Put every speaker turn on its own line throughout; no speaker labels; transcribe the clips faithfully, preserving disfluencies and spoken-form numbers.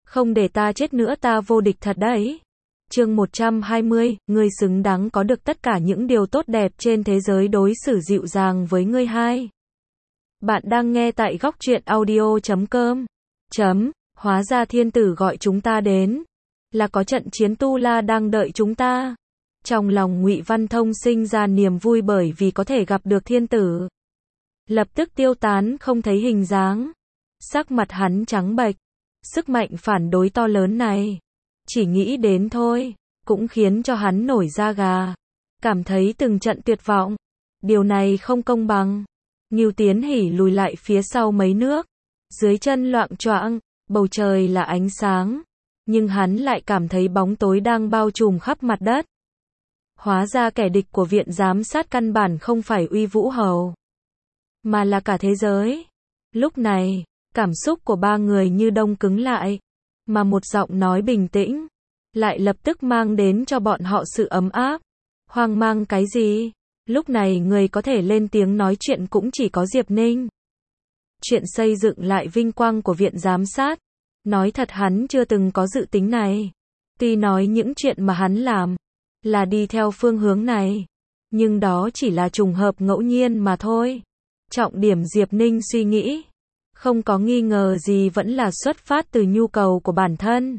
Không để ta chết nữa ta vô địch thật đấy. Chương một trăm hai mươi, ngươi xứng đáng có được tất cả những điều tốt đẹp trên thế giới đối xử dịu dàng với ngươi hai. Bạn đang nghe tại góc truyện audio chấm com. Chấm, hóa ra thiên tử gọi chúng ta đến. Là có trận chiến Tu La đang đợi chúng ta. Trong lòng Ngụy Văn Thông sinh ra niềm vui bởi vì có thể gặp được thiên tử. Lập tức tiêu tán không thấy hình dáng. Sắc mặt hắn trắng bệch. Sức mạnh phản đối to lớn này. Chỉ nghĩ đến thôi, cũng khiến cho hắn nổi da gà. Cảm thấy từng trận tuyệt vọng. Điều này không công bằng. Ngưu Tiến Hỉ lùi lại phía sau mấy nước. Dưới chân loạng choạng, bầu trời là ánh sáng. Nhưng hắn lại cảm thấy bóng tối đang bao trùm khắp mặt đất. Hóa ra kẻ địch của viện giám sát căn bản không phải Uy Vũ Hầu. Mà là cả thế giới. Lúc này, cảm xúc của ba người như đông cứng lại. Mà một giọng nói bình tĩnh, lại lập tức mang đến cho bọn họ sự ấm áp. Hoang mang cái gì? Lúc này người có thể lên tiếng nói chuyện cũng chỉ có Diệp Ninh. Chuyện xây dựng lại vinh quang của viện giám sát. Nói thật hắn chưa từng có dự tính này. Tuy nói những chuyện mà hắn làm là đi theo phương hướng này, nhưng đó chỉ là trùng hợp ngẫu nhiên mà thôi. Trọng điểm Diệp Ninh suy nghĩ, không có nghi ngờ gì vẫn là xuất phát từ nhu cầu của bản thân.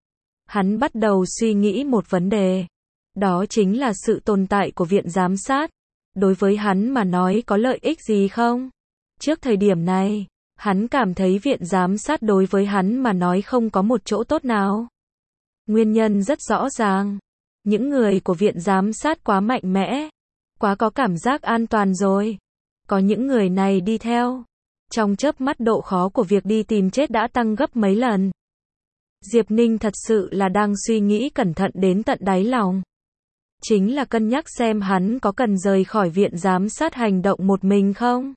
Hắn bắt đầu suy nghĩ một vấn đề. Đó chính là sự tồn tại của viện giám sát. Đối với hắn mà nói có lợi ích gì không? Trước thời điểm này, hắn cảm thấy viện giám sát đối với hắn mà nói không có một chỗ tốt nào. Nguyên nhân rất rõ ràng. Những người của viện giám sát quá mạnh mẽ. Quá có cảm giác an toàn rồi. Có những người này đi theo. Trong chớp mắt độ khó của việc đi tìm chết đã tăng gấp mấy lần. Diệp Ninh thật sự là đang suy nghĩ cẩn thận đến tận đáy lòng. Chính là cân nhắc xem hắn có cần rời khỏi viện giám sát hành động một mình không?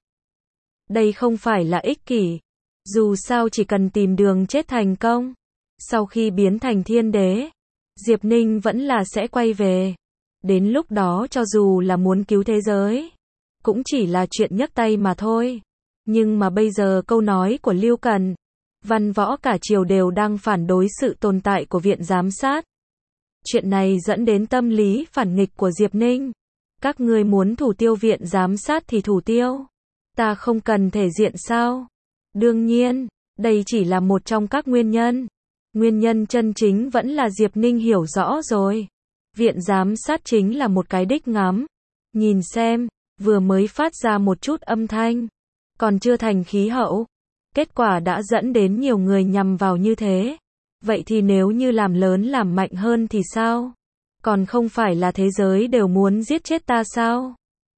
Đây không phải là ích kỷ. Dù sao chỉ cần tìm đường chết thành công. Sau khi biến thành thiên đế, Diệp Ninh vẫn là sẽ quay về. Đến lúc đó cho dù là muốn cứu thế giới, cũng chỉ là chuyện nhấc tay mà thôi. Nhưng mà bây giờ câu nói của Lưu Cần, văn võ cả triều đều đang phản đối sự tồn tại của viện giám sát. Chuyện này dẫn đến tâm lý phản nghịch của Diệp Ninh. Các ngươi muốn thủ tiêu viện giám sát thì thủ tiêu. Ta không cần thể diện sao? Đương nhiên, đây chỉ là một trong các nguyên nhân. Nguyên nhân chân chính vẫn là Diệp Ninh hiểu rõ rồi. Viện giám sát chính là một cái đích ngắm. Nhìn xem, vừa mới phát ra một chút âm thanh. Còn chưa thành khí hậu. Kết quả đã dẫn đến nhiều người nhằm vào như thế. Vậy thì nếu như làm lớn làm mạnh hơn thì sao? Còn không phải là thế giới đều muốn giết chết ta sao?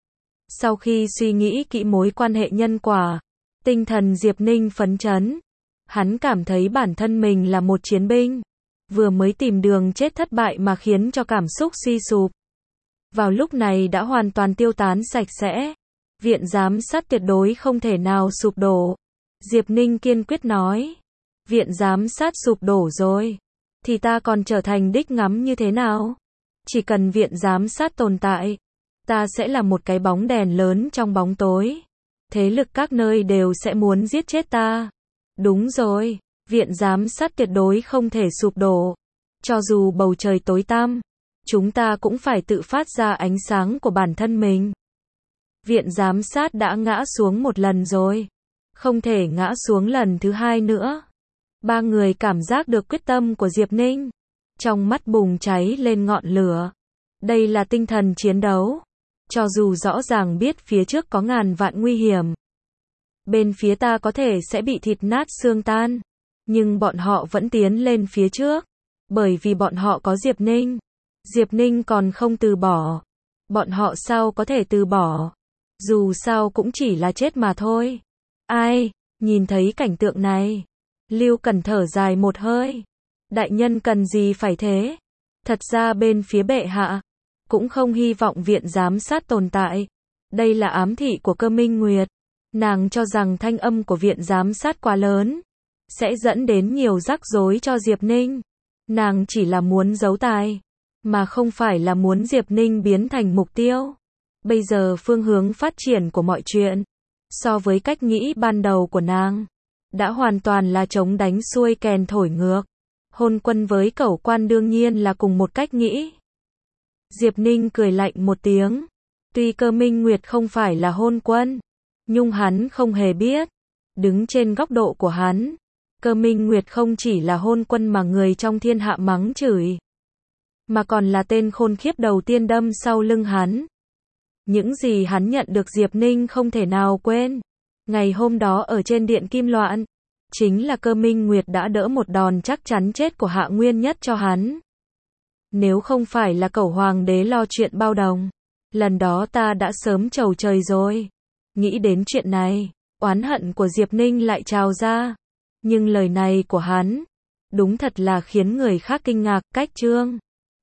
Sau khi suy nghĩ kỹ mối quan hệ nhân quả, tinh thần Diệp Ninh phấn chấn. Hắn cảm thấy bản thân mình là một chiến binh. Vừa mới tìm đường chết thất bại mà khiến cho cảm xúc suy sụp. Vào lúc này đã hoàn toàn tiêu tán sạch sẽ. Viện giám sát tuyệt đối không thể nào sụp đổ. Diệp Ninh kiên quyết nói. Viện giám sát sụp đổ rồi. Thì ta còn trở thành đích ngắm như thế nào? Chỉ cần viện giám sát tồn tại, ta sẽ là một cái bóng đèn lớn trong bóng tối. Thế lực các nơi đều sẽ muốn giết chết ta. Đúng rồi, viện giám sát tuyệt đối không thể sụp đổ. Cho dù bầu trời tối tăm, chúng ta cũng phải tự phát ra ánh sáng của bản thân mình. Viện giám sát đã ngã xuống một lần rồi. Không thể ngã xuống lần thứ hai nữa. Ba người cảm giác được quyết tâm của Diệp Ninh. Trong mắt bùng cháy lên ngọn lửa. Đây là tinh thần chiến đấu. Cho dù rõ ràng biết phía trước có ngàn vạn nguy hiểm. Bên phía ta có thể sẽ bị thịt nát xương tan. Nhưng bọn họ vẫn tiến lên phía trước. Bởi vì bọn họ có Diệp Ninh. Diệp Ninh còn không từ bỏ. Bọn họ sao có thể từ bỏ. Dù sao cũng chỉ là chết mà thôi. Ai, nhìn thấy cảnh tượng này. Lưu Cần thở dài một hơi. Đại nhân cần gì phải thế? Thật ra bên phía bệ hạ, cũng không hy vọng viện giám sát tồn tại. Đây là ám thị của Cơ Minh Nguyệt. Nàng cho rằng thanh âm của viện giám sát quá lớn. Sẽ dẫn đến nhiều rắc rối cho Diệp Ninh. Nàng chỉ là muốn giấu tài. Mà không phải là muốn Diệp Ninh biến thành mục tiêu. Bây giờ phương hướng phát triển của mọi chuyện, so với cách nghĩ ban đầu của nàng, đã hoàn toàn là chống đánh xuôi kèn thổi ngược. Hôn quân với Cẩu Quan đương nhiên là cùng một cách nghĩ. Diệp Ninh cười lạnh một tiếng. Tuy Cơ Minh Nguyệt không phải là hôn quân, nhưng hắn không hề biết. Đứng trên góc độ của hắn, Cơ Minh Nguyệt không chỉ là hôn quân mà người trong thiên hạ mắng chửi, mà còn là tên khôn khiếp đầu tiên đâm sau lưng hắn. Những gì hắn nhận được Diệp Ninh không thể nào quên. Ngày hôm đó ở trên điện Kim Loan, chính là Cơ Minh Nguyệt đã đỡ một đòn chắc chắn chết của Hạ Nguyên Nhất cho hắn. Nếu không phải là Cẩu Hoàng đế lo chuyện bao đồng, lần đó ta đã sớm trầu trời rồi. Nghĩ đến chuyện này, oán hận của Diệp Ninh lại trào ra. Nhưng lời này của hắn, đúng thật là khiến người khác kinh ngạc. Cách chương